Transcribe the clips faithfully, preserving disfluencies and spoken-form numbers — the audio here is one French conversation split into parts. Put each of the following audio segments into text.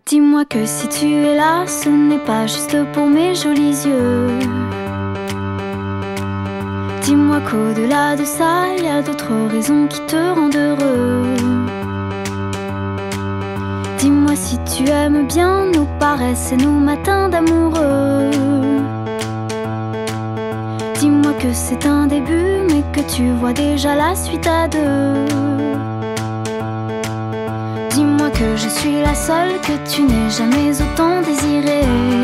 Dis-moi que si tu es là, ce n'est pas juste pour mes jolis yeux. Dis-moi qu'au-delà de ça, il y a d'autres raisons qui te rendent heureux. Dis-moi si tu aimes bien nos paresses et nos matins d'amoureux. Dis-moi que c'est un début, mais que tu vois déjà la suite à deux. Dis-moi que je suis la seule que tu n'aies jamais autant désirée.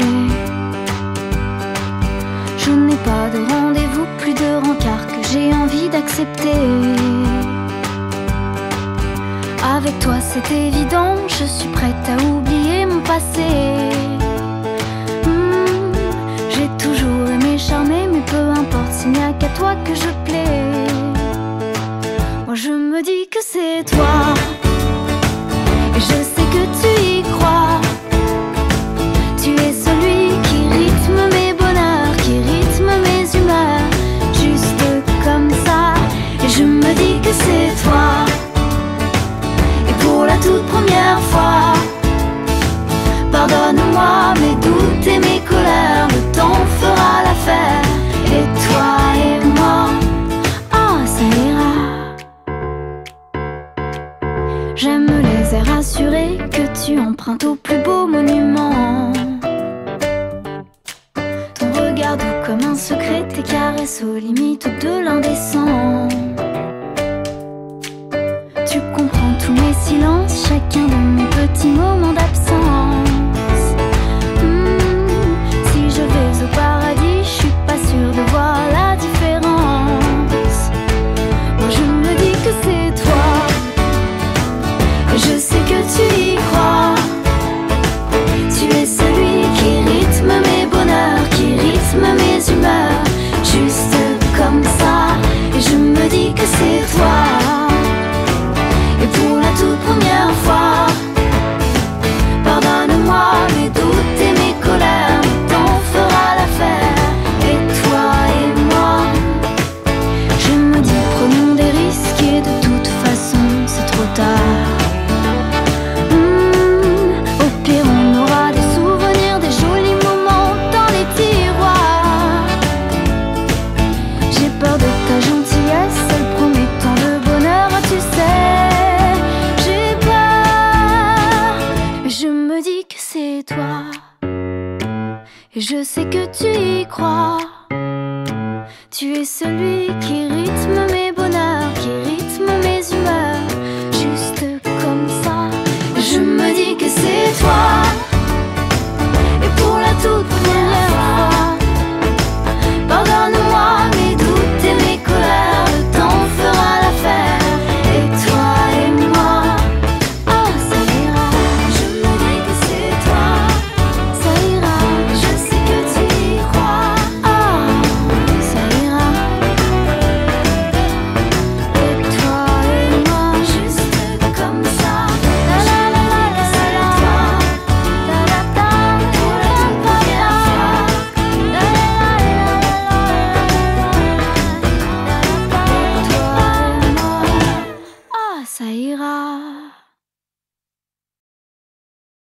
Je n'ai pas de rendez-vous, plus de rencard que j'ai envie d'accepter. Avec toi c'est évident, je suis prête à oublier mon passé. mmh, J'ai toujours aimé charmer, mais peu importe s'il n'y a qu'à toi que je plais. Moi je me dis que c'est toi, et je sais que tu y crois. Tu es celui qui rythme mes bonheurs, qui rythme mes humeurs, juste comme ça. Et je me dis que c'est toi. Et pour la toute première fois, pardonne-moi mes doutes et mes colères, le temps fera l'affaire. Et toi et moi, oh ça ira. J'aime les airs assurés que tu empruntes au plus beau monument. Ton regard doux comme un secret, tes caresses aux limites de l'indécent. Tu comprends tous mes silences, chacun de mes petits moments d'absence. mmh, Si je vais au paradis, je suis pas sûre de voir la différence. Moi je me dis que c'est toi, et je sais que tu y crois. Tu es celui qui rythme mes bonheurs, qui rythme mes humeurs, juste comme ça. Et je me dis que c'est toi. Et pour la toute première fois, pardonne-moi mes doutes et mes colères, le temps fera l'affaire. Et toi et moi, je me dis prenons des risques, et de toute façon c'est trop tard. Au pire on aura des souvenirs, des jolis moments dans les tiroirs. J'ai peur de ta gentillesse, elle promet tant de bonheur, tu sais. J'ai peur, mais je me dis que c'est toi. Et je sais que tu y crois. Tu es celui qui rythme